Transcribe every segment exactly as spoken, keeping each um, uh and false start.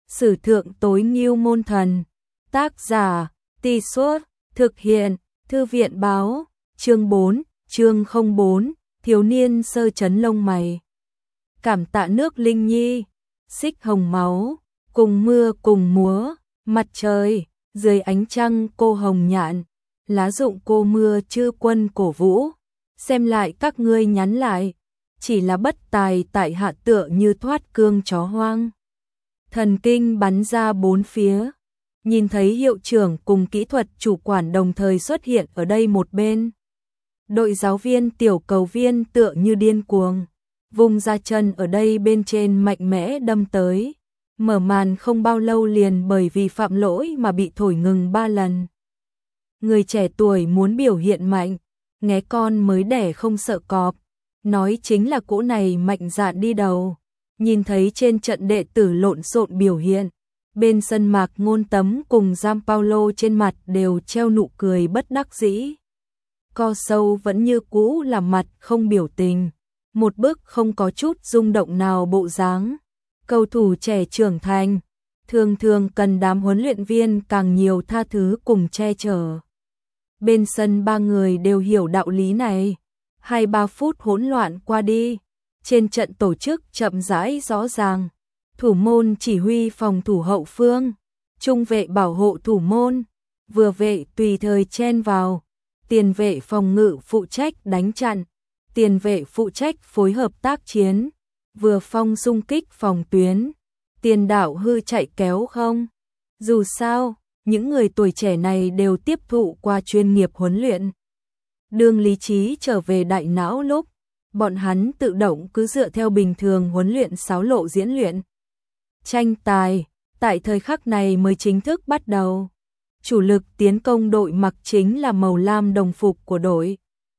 Sử thượng tối ngưu môn thần. Tác giả, Tì Suốt, thực hiện, Thư viện báo, chương bốn, chương không bốn, thiếu niên sơ chấn lông mày. Cảm tạ nước Linh Nhi, xích hồng máu, cùng mưa cùng múa, mặt trời, dưới ánh trăng cô hồng nhạn, lá rụng cô mưa chư quân cổ vũ, xem lại các ngươi nhắn lại, chỉ là bất tài tại hạ tựa như thoát cương chó hoang. Thần kinh bắn ra bốn phía, nhìn thấy hiệu trưởng cùng kỹ thuật chủ quản đồng thời xuất hiện ở đây một bên. Đội giáo viên tiểu cầu viên tựa như điên cuồng, vùng ra chân ở đây bên trên mạnh mẽ đâm tới. Mở màn không bao lâu liền bởi vì phạm lỗi mà bị thổi ngừng ba lần. Người trẻ tuổi muốn biểu hiện mạnh, nghé con mới đẻ không sợ cọp, nói chính là cỗ này mạnh dạn đi đầu. Nhìn thấy trên trận đệ tử lộn xộn biểu hiện, bên sân Mạc Ngôn Tấm cùng Gianpaolo trên mặt đều treo nụ cười bất đắc dĩ. Co sâu vẫn như cũ là mặt không biểu tình, một bức không có chút rung động nào bộ dáng. Cầu thủ trẻ trưởng thành, thường thường cần đám huấn luyện viên càng nhiều tha thứ cùng che chở. Bên sân ba người đều hiểu đạo lý này. Hai ba phút hỗn loạn qua đi, trên trận tổ chức chậm rãi rõ ràng. Thủ môn chỉ huy phòng thủ hậu phương, trung vệ bảo hộ thủ môn, vừa vệ tùy thời chen vào, tiền vệ phòng ngự phụ trách đánh chặn, tiền vệ phụ trách phối hợp tác chiến, vừa phong xung kích phòng tuyến, tiền đạo hư chạy kéo không. Dù sao, những người tuổi trẻ này đều tiếp thụ qua chuyên nghiệp huấn luyện. Đương lý trí trở về đại não lúc, bọn hắn tự động cứ dựa theo bình thường huấn luyện sáo lộ diễn luyện. Tranh tài, tại thời khắc này mới chính thức bắt đầu. Chủ lực tiến công đội mặc chính là màu lam đồng phục của đội.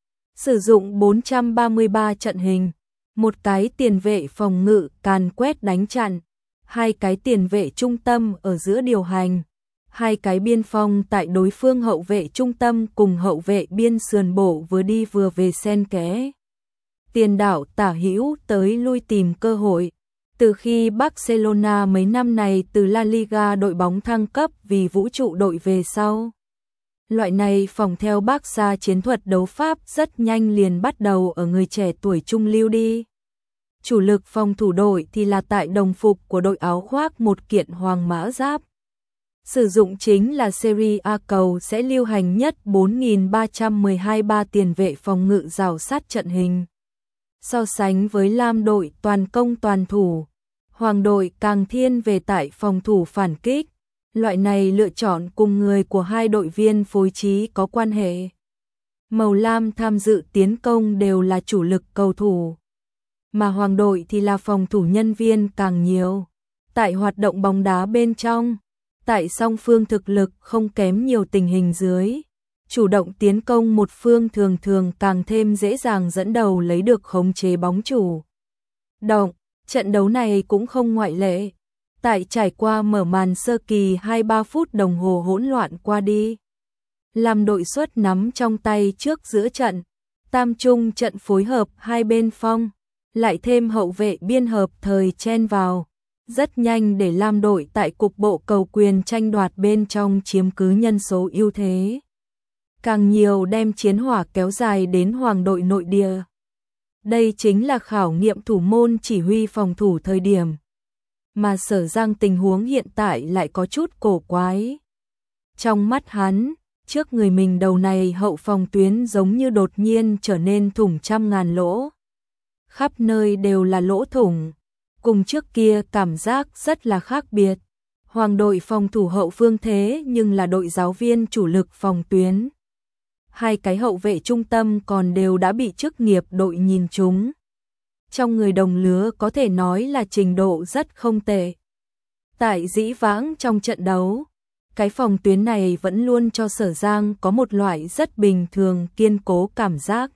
Sử dụng bốn trăm ba mươi ba trận hình, một cái tiền vệ phòng ngự càn quét đánh chặn, hai cái tiền vệ trung tâm ở giữa điều hành, hai cái biên phong tại đối phương hậu vệ trung tâm cùng hậu vệ biên sườn bộ vừa đi vừa về xen kẽ. Tiền đạo tả hữu tới lui tìm cơ hội. Từ khi Barcelona mấy năm này từ La Liga đội bóng thăng cấp vì vũ trụ đội về sau, loại này phòng theo Barca chiến thuật đấu pháp rất nhanh liền bắt đầu ở người trẻ tuổi trung lưu đi. Chủ lực phòng thủ đội thì là tại đồng phục của đội áo khoác một kiện hoàng mã giáp. Sử dụng chính là Serie A cầu sẽ lưu hành nhất bốn nghìn ba trăm mười hai ba tiền vệ phòng ngự rào sát trận hình. So sánh với lam đội toàn công toàn thủ, hoàng đội càng thiên về tại phòng thủ phản kích. Loại này lựa chọn cùng người của hai đội viên phối trí có quan hệ. Màu lam tham dự tiến công đều là chủ lực cầu thủ, mà hoàng đội thì là phòng thủ nhân viên càng nhiều. Tại hoạt động bóng đá bên trong, tại song phương thực lực không kém nhiều tình hình dưới, chủ động tiến công một phương thường thường càng thêm dễ dàng dẫn đầu lấy được khống chế bóng chủ động. Trận đấu này cũng không ngoại lệ. Tại trải qua mở màn sơ kỳ hai ba phút đồng hồ hỗn loạn qua đi, làm đội xuất nắm trong tay trước giữa trận, tam trung trận phối hợp hai bên phong, lại thêm hậu vệ biên hợp thời chen vào, rất nhanh để lam đội tại cục bộ cầu quyền tranh đoạt bên trong chiếm cứ nhân số ưu thế. Càng nhiều đem chiến hỏa kéo dài đến hoàng đội nội địa. Đây chính là khảo nghiệm thủ môn chỉ huy phòng thủ thời điểm. Mà Sở Giang tình huống hiện tại lại có chút cổ quái. Trong mắt hắn, trước người mình đầu này hậu phòng tuyến giống như đột nhiên trở nên thủng trăm ngàn lỗ. Khắp nơi đều là lỗ thủng. Cùng trước kia cảm giác rất là khác biệt. Hoàng đội phòng thủ hậu phương thế nhưng là đội giáo viên chủ lực phòng tuyến. Hai cái hậu vệ trung tâm còn đều đã bị chức nghiệp đội nhìn trúng. Trong người đồng lứa có thể nói là trình độ rất không tệ. Tại dĩ vãng trong trận đấu, cái phòng tuyến này vẫn luôn cho Sở Giang có một loại rất bình thường kiên cố cảm giác.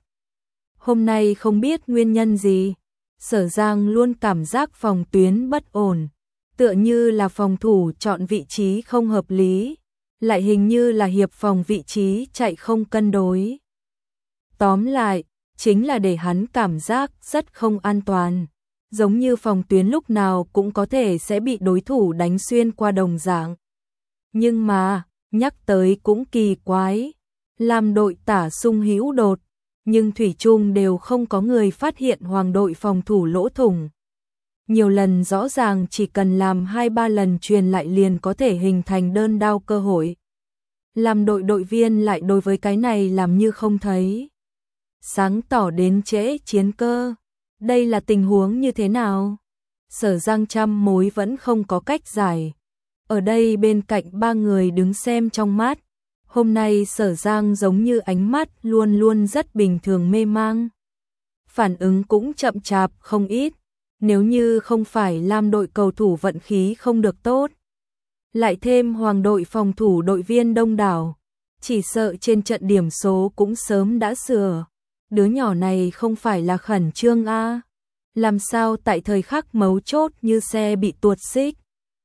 Hôm nay không biết nguyên nhân gì, Sở Giang luôn cảm giác phòng tuyến bất ổn, tựa như là phòng thủ chọn vị trí không hợp lý, lại hình như là hiệp phòng vị trí chạy không cân đối. Tóm lại, chính là để hắn cảm giác rất không an toàn. giống như phòng tuyến lúc nào cũng có thể sẽ bị đối thủ đánh xuyên qua đồng dạng. Nhưng mà, nhắc tới cũng kỳ quái, làm đội tả sung hữu đột, nhưng thủy chung đều không có người phát hiện hoàng đội phòng thủ lỗ thủng. Nhiều lần rõ ràng chỉ cần làm hai ba lần truyền lại liền có thể hình thành đơn đao cơ hội. Làm đội đội viên lại đối với cái này làm như không thấy. Sáng tỏ đến trễ chiến cơ. Đây là tình huống như thế nào? Sở Giang trăm mối vẫn không có cách giải. Ở đây bên cạnh ba người đứng xem trong mát. Hôm nay Sở Giang giống như ánh mắt luôn luôn rất bình thường mê mang. Phản ứng cũng chậm chạp không ít. Nếu như không phải Lam đội cầu thủ vận khí không được tốt, lại thêm hoàng đội phòng thủ đội viên đông đảo, chỉ sợ trên trận điểm số cũng sớm đã sửa. Đứa nhỏ này không phải là khẩn trương a? Làm sao tại thời khắc mấu chốt như xe bị tuột xích?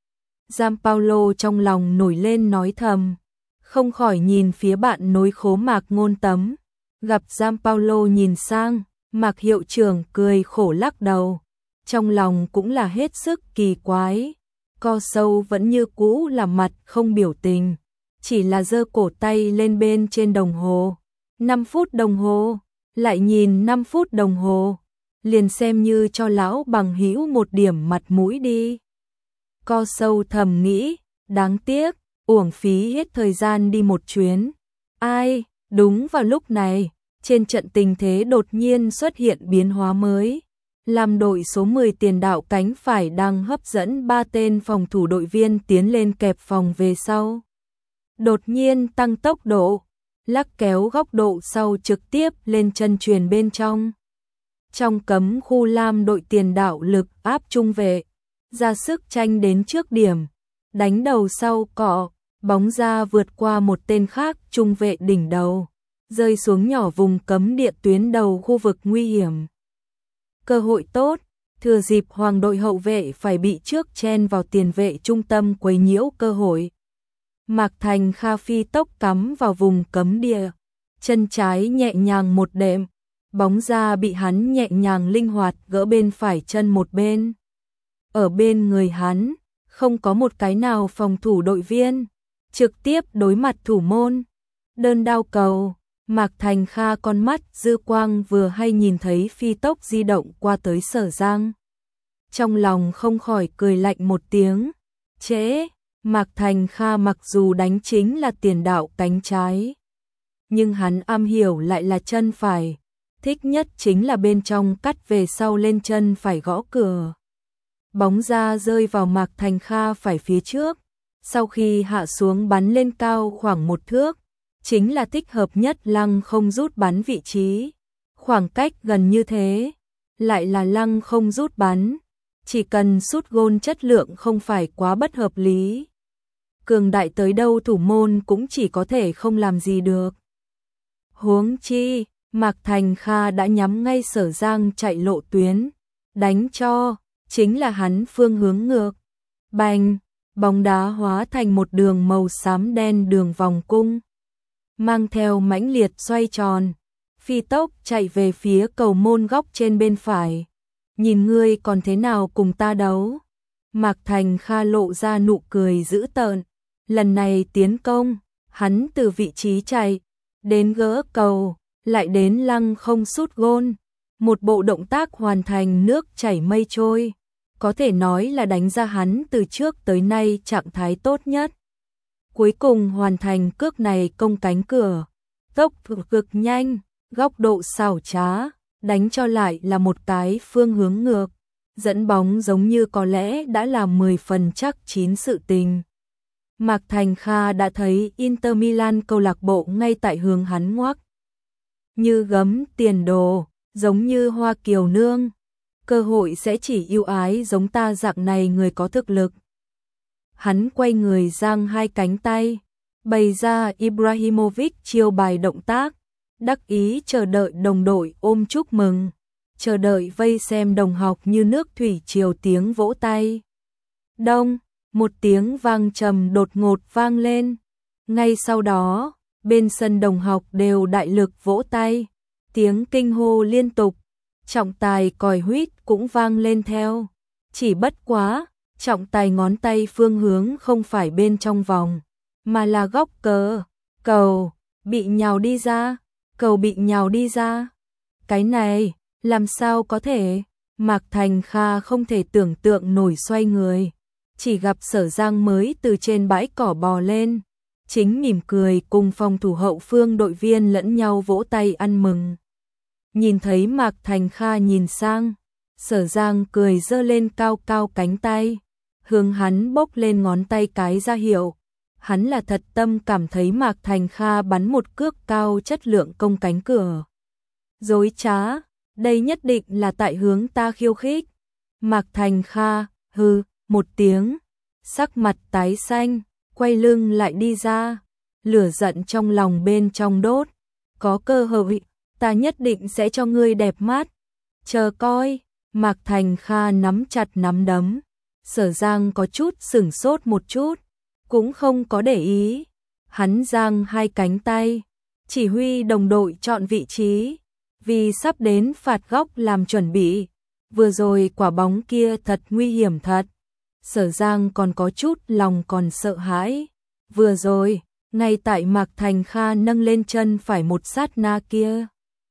Gianpaolo trong lòng nổi lên nói thầm, không khỏi nhìn phía bạn nối khố Mạc Ngôn Tấm. Gặp Gianpaolo nhìn sang, Mạc hiệu trưởng cười khổ lắc đầu. Trong lòng cũng là hết sức kỳ quái. Co sâu vẫn như cũ là mặt không biểu tình, chỉ là giơ cổ tay lên bên trên đồng hồ. năm phút đồng hồ, lại nhìn năm phút đồng hồ, liền xem như cho lão bằng hữu một điểm mặt mũi đi. Co sâu thầm nghĩ, đáng tiếc, uổng phí hết thời gian đi một chuyến. Ai, đúng vào lúc này, trên trận tình thế đột nhiên xuất hiện biến hóa mới. Làm đội số mười tiền đạo cánh phải đang hấp dẫn ba tên phòng thủ đội viên tiến lên kẹp phòng về sau. Đột nhiên tăng tốc độ, lắc kéo góc độ sau trực tiếp lên chân chuyền bên trong. Trong cấm khu Lam đội tiền đạo lực áp trung vệ, ra sức tranh đến trước điểm, đánh đầu sau cọ, bóng ra vượt qua một tên khác trung vệ đỉnh đầu, rơi xuống nhỏ vùng cấm địa tuyến đầu khu vực nguy hiểm. Cơ hội tốt, thừa dịp hoàng đội hậu vệ phải bị trước chen vào tiền vệ trung tâm quấy nhiễu cơ hội. Mạc Thành Kha phi tốc cắm vào vùng cấm địa, chân trái nhẹ nhàng một đệm, bóng ra bị hắn nhẹ nhàng linh hoạt gỡ bên phải chân một bên. Ở bên người hắn, không có một cái nào phòng thủ đội viên, trực tiếp đối mặt thủ môn. Đơn đao cầu, Mạc Thành Kha con mắt dư quang vừa hay nhìn thấy phi tốc di động qua tới Sở Giang. Trong lòng không khỏi cười lạnh một tiếng. Trễ, Mạc Thành Kha mặc dù đánh chính là tiền đạo cánh trái, nhưng hắn am hiểu lại là chân phải. Thích nhất chính là bên trong cắt về sau lên chân phải gõ cửa. Bóng ra rơi vào Mạc Thành Kha phải phía trước, sau khi hạ xuống bắn lên cao khoảng một thước, chính là thích hợp nhất lăng không rút bắn vị trí. Khoảng cách gần như thế, lại là lăng không rút bắn, chỉ cần sút gôn chất lượng không phải quá bất hợp lý. Cường đại tới đâu thủ môn cũng chỉ có thể không làm gì được. Huống chi, Mạc Thành Kha đã nhắm ngay Sở Giang chạy lộ tuyến, đánh cho, chính là hắn phương hướng ngược. Bành, bóng đá hóa thành một đường màu xám đen đường vòng cung, mang theo mãnh liệt xoay tròn, phi tốc chạy về phía cầu môn góc trên bên phải. Nhìn ngươi còn thế nào cùng ta đấu? Mạc Thành Kha lộ ra nụ cười dữ tợn. Lần này tiến công, hắn từ vị trí chạy, đến gỡ cầu, lại đến lăng không sút gôn. Một bộ động tác hoàn thành nước chảy mây trôi. Có thể nói là đánh ra hắn từ trước tới nay trạng thái tốt nhất. Cuối cùng hoàn thành cước này công cánh cửa. Tốc cực nhanh, góc độ xảo trá, đánh cho lại là một cái phương hướng ngược. Dẫn bóng giống như có lẽ đã là mười phần chắc chín sự tình. Mạc Thành Kha đã thấy Inter Milan câu lạc bộ ngay tại hướng hắn ngoắc. Như gấm tiền đồ, giống như hoa kiều nương. Cơ hội sẽ chỉ ưu ái giống ta dạng này người có thực lực. Hắn quay người giang hai cánh tay, bày ra Ibrahimovic chiêu bài động tác, đắc ý chờ đợi đồng đội ôm chúc mừng, chờ đợi vây xem đồng học như nước thủy triều tiếng vỗ tay. Đông, một tiếng vang trầm đột ngột vang lên. Ngay sau đó, bên sân đồng học đều đại lực vỗ tay, tiếng kinh hô liên tục. trọng tài còi huýt cũng vang lên theo. Chỉ bất quá, trọng tài ngón tay phương hướng không phải bên trong vòng, mà là góc cờ. Cầu bị nhào đi ra, cầu bị nhào đi ra. Cái này, làm sao có thể? Mạc Thành Kha không thể tưởng tượng nổi xoay người, chỉ gặp Sở Giang mới từ trên bãi cỏ bò lên, chính mỉm cười cùng phòng thủ hậu phương đội viên lẫn nhau vỗ tay ăn mừng. Nhìn thấy Mạc Thành Kha nhìn sang, Sở Giang cười giơ lên cao cao cánh tay, hướng hắn bốc lên ngón tay cái ra hiệu. Hắn là thật tâm cảm thấy Mạc Thành Kha bắn một cước cao chất lượng công cánh cửa. Dối trá, đây nhất định là tại hướng ta khiêu khích. Mạc Thành Kha, hừ, một tiếng, sắc mặt tái xanh, quay lưng lại đi ra, lửa giận trong lòng bên trong đốt. Có cơ hội, ta nhất định sẽ cho ngươi đẹp mắt. Chờ coi, Mạc Thành Kha nắm chặt nắm đấm. Sở Giang có chút sửng sốt một chút, cũng không có để ý. Hắn giang hai cánh tay, chỉ huy đồng đội chọn vị trí, vì sắp đến phạt góc làm chuẩn bị. Vừa rồi quả bóng kia thật nguy hiểm thật. Sở Giang còn có chút lòng còn sợ hãi. Vừa rồi, ngay tại Mạc Thành Kha nâng lên chân phải một sát na kia,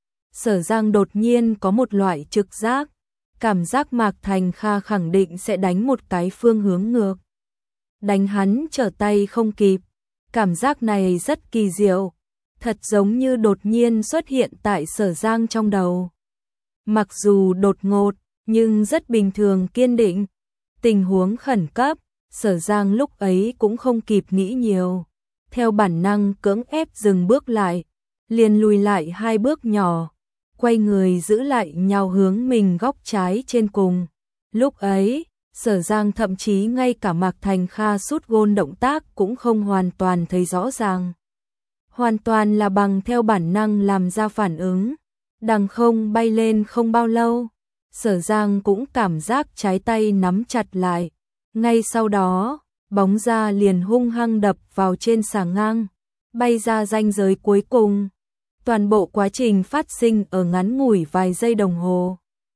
Sở Giang đột nhiên có một loại trực giác, cảm giác Mạc Thành Kha khẳng định sẽ đánh một cái phương hướng ngược. Đánh hắn trở tay không kịp. Cảm giác này rất kỳ diệu, thật giống như đột nhiên xuất hiện tại Sở Giang trong đầu. Mặc dù đột ngột, nhưng rất bình thường kiên định. Tình huống khẩn cấp, Sở Giang lúc ấy cũng không kịp nghĩ nhiều. Theo bản năng cưỡng ép dừng bước lại, liền lùi lại hai bước nhỏ, quay người giữ lại nhào hướng mình góc trái trên cùng. Lúc ấy, Sở Giang thậm chí ngay cả Mạc Thành Kha sút gôn động tác cũng không hoàn toàn thấy rõ ràng. Hoàn toàn là bằng theo bản năng làm ra phản ứng. Đằng không bay lên không bao lâu, Sở Giang cũng cảm giác trái tay nắm chặt lại. Ngay sau đó, bóng ra liền hung hăng đập vào trên xà ngang, bay ra ranh giới cuối cùng. Toàn bộ quá trình phát sinh ở ngắn ngủi vài giây đồng hồ.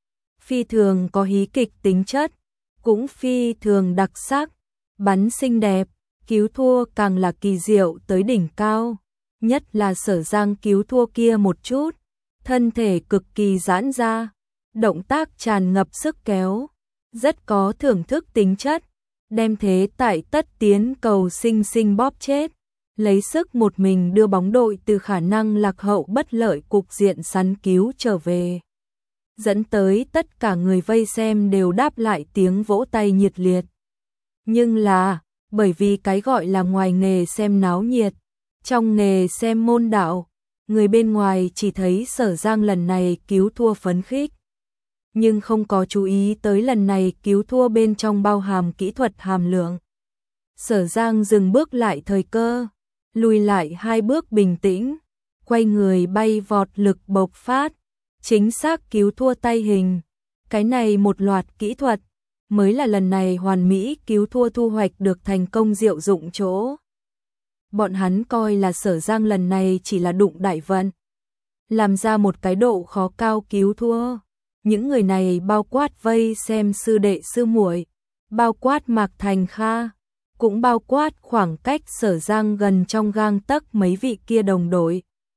Phi thường có hí kịch tính chất, cũng phi thường đặc sắc, bắn xinh đẹp, cứu thua càng là kỳ diệu tới đỉnh cao. Nhất là Sở Giang cứu thua kia một chút, thân thể cực kỳ giãn ra, động tác tràn ngập sức kéo, rất có thưởng thức tính chất, đem thế tại tất tiến cầu sinh sinh bóp chết, lấy sức một mình đưa bóng đội từ khả năng lạc hậu bất lợi cục diện sắn cứu trở về. Dẫn tới tất cả người vây xem đều đáp lại tiếng vỗ tay nhiệt liệt. Nhưng là, bởi vì cái gọi là ngoài nghề xem náo nhiệt, trong nghề xem môn đạo, người bên ngoài chỉ thấy Sở Giang lần này cứu thua phấn khích, nhưng không có chú ý tới lần này cứu thua bên trong bao hàm kỹ thuật hàm lượng. Sở Giang dừng bước lại thời cơ, lùi lại hai bước bình tĩnh, quay người bay vọt lực bộc phát, chính xác cứu thua tay hình. Cái này một loạt kỹ thuật, mới là lần này hoàn mỹ cứu thua thu hoạch được thành công diệu dụng chỗ. Bọn hắn coi là Sở Giang lần này chỉ là đụng đại vận, làm ra một cái độ khó cao cứu thua. Những người này bao quát vây xem sư đệ sư muội, bao quát Mạc Thành Kha, cũng bao quát khoảng cách Sở Giang gần trong gang tấc mấy vị kia đồng đội.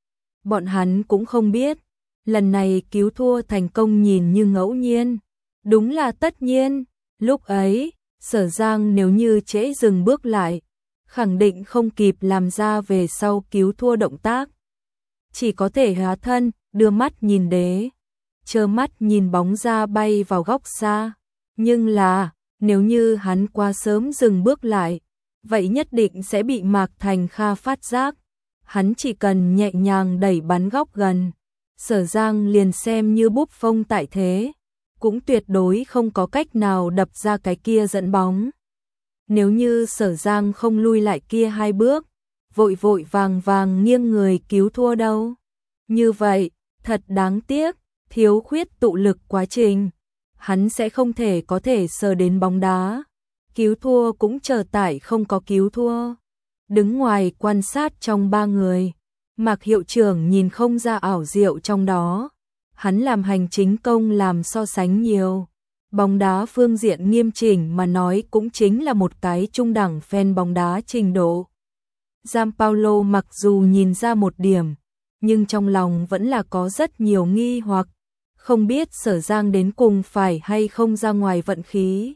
Bọn hắn cũng không biết, lần này cứu thua thành công nhìn như ngẫu nhiên, đúng là tất nhiên. Lúc ấy, Sở Giang nếu như trễ dừng bước lại, khẳng định không kịp làm ra về sau cứu thua động tác. Chỉ có thể hóa thân, đưa mắt nhìn đế, trơ mắt nhìn bóng ra bay vào góc xa. Nhưng là, nếu như hắn quá sớm dừng bước lại, vậy nhất định sẽ bị Mạc Thành Kha phát giác. Hắn chỉ cần nhẹ nhàng đẩy bắn góc gần, Sở Giang liền xem như búp phông tại thế, cũng tuyệt đối không có cách nào đập ra cái kia dẫn bóng. Nếu như Sở Giang không lui lại kia hai bước, vội vội vàng vàng nghiêng người cứu thua đâu. Như vậy, thật đáng tiếc, thiếu khuyết tụ lực quá trình, hắn sẽ không thể có thể sờ đến bóng đá. Cứu thua cũng chờ tại không có cứu thua. Đứng ngoài quan sát trong ba người, Mạc hiệu trưởng nhìn không ra ảo diệu trong đó. hắn làm hành chính công làm so sánh nhiều. Bóng đá phương diện nghiêm chỉnh mà nói cũng chính là một cái trung đẳng fan bóng đá trình độ. Gianpaolo mặc dù nhìn ra một điểm, nhưng trong lòng vẫn là có rất nhiều nghi hoặc, không biết Sở Giang đến cùng phải hay không ra ngoài vận khí.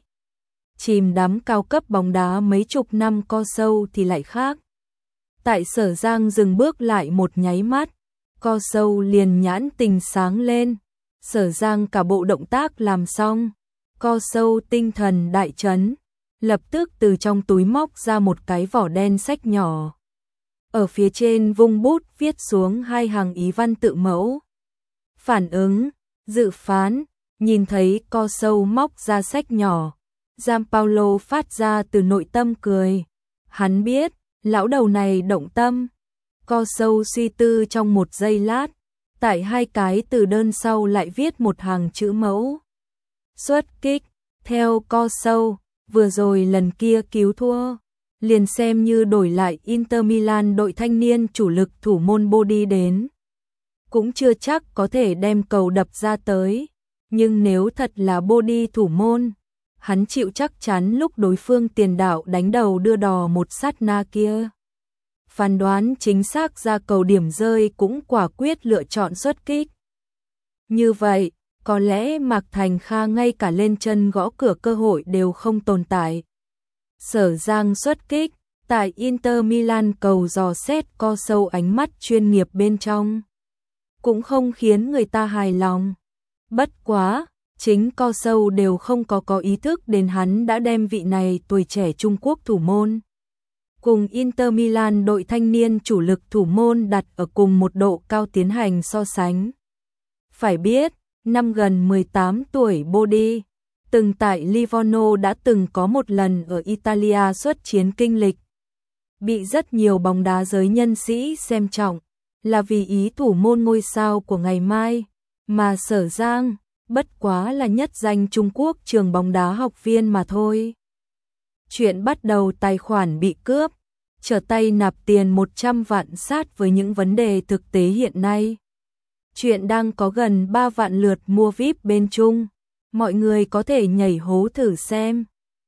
Chìm đắm cao cấp bóng đá mấy chục năm co sâu thì lại khác. Tại Sở Giang dừng bước lại một nháy mắt, co sâu liền nhãn tình sáng lên. Sở Giang cả bộ động tác làm xong, co sâu tinh thần đại chấn, lập tức từ trong túi móc ra một cái vỏ đen sách nhỏ. Ở phía trên vung bút viết xuống hai hàng ý văn tự mẫu. Phản ứng, dự phán, nhìn thấy co sâu móc ra sách nhỏ, Gianpaolo phát ra từ nội tâm cười. Hắn biết, lão đầu này động tâm. Co sâu suy tư trong một giây lát, tại hai cái từ đơn sau lại viết một hàng chữ mẫu. Xuất kích, theo co sâu, vừa rồi lần kia cứu thua, liền xem như đổi lại Inter Milan đội thanh niên chủ lực thủ môn Bodi đến, cũng chưa chắc có thể đem cầu đập ra tới, nhưng nếu thật là Bodi thủ môn, hắn chịu chắc chắn lúc đối phương tiền đạo đánh đầu đưa đò một sát na kia. Phán đoán chính xác ra cầu điểm rơi cũng quả quyết lựa chọn xuất kích. Như vậy, có lẽ Mạc Thành Kha ngay cả lên chân gõ cửa cơ hội đều không tồn tại. Sở Giang xuất kích, tại Inter Milan cầu dò xét co sâu ánh mắt chuyên nghiệp bên trong, cũng không khiến người ta hài lòng. Bất quá, chính co sâu đều không có có ý thức đến hắn đã đem vị này tuổi trẻ Trung Quốc thủ môn cùng Inter Milan đội thanh niên chủ lực thủ môn đặt ở cùng một độ cao tiến hành so sánh. Phải biết, năm gần mười tám tuổi Bodi, từng tại Livorno đã từng có một lần ở Italia xuất chiến kinh lịch, bị rất nhiều bóng đá giới nhân sĩ xem trọng, là vì ý thủ môn ngôi sao của ngày mai, mà Sở Giang, bất quá là nhất danh Trung Quốc trường bóng đá học viên mà thôi. Chuyện bắt đầu tài khoản bị cướp, trở tay nạp tiền một trăm vạn sát với những vấn đề thực tế hiện nay. Chuyện đang có gần ba vạn lượt mua vi ai pi bên Trung, mọi người có thể nhảy hố thử xem.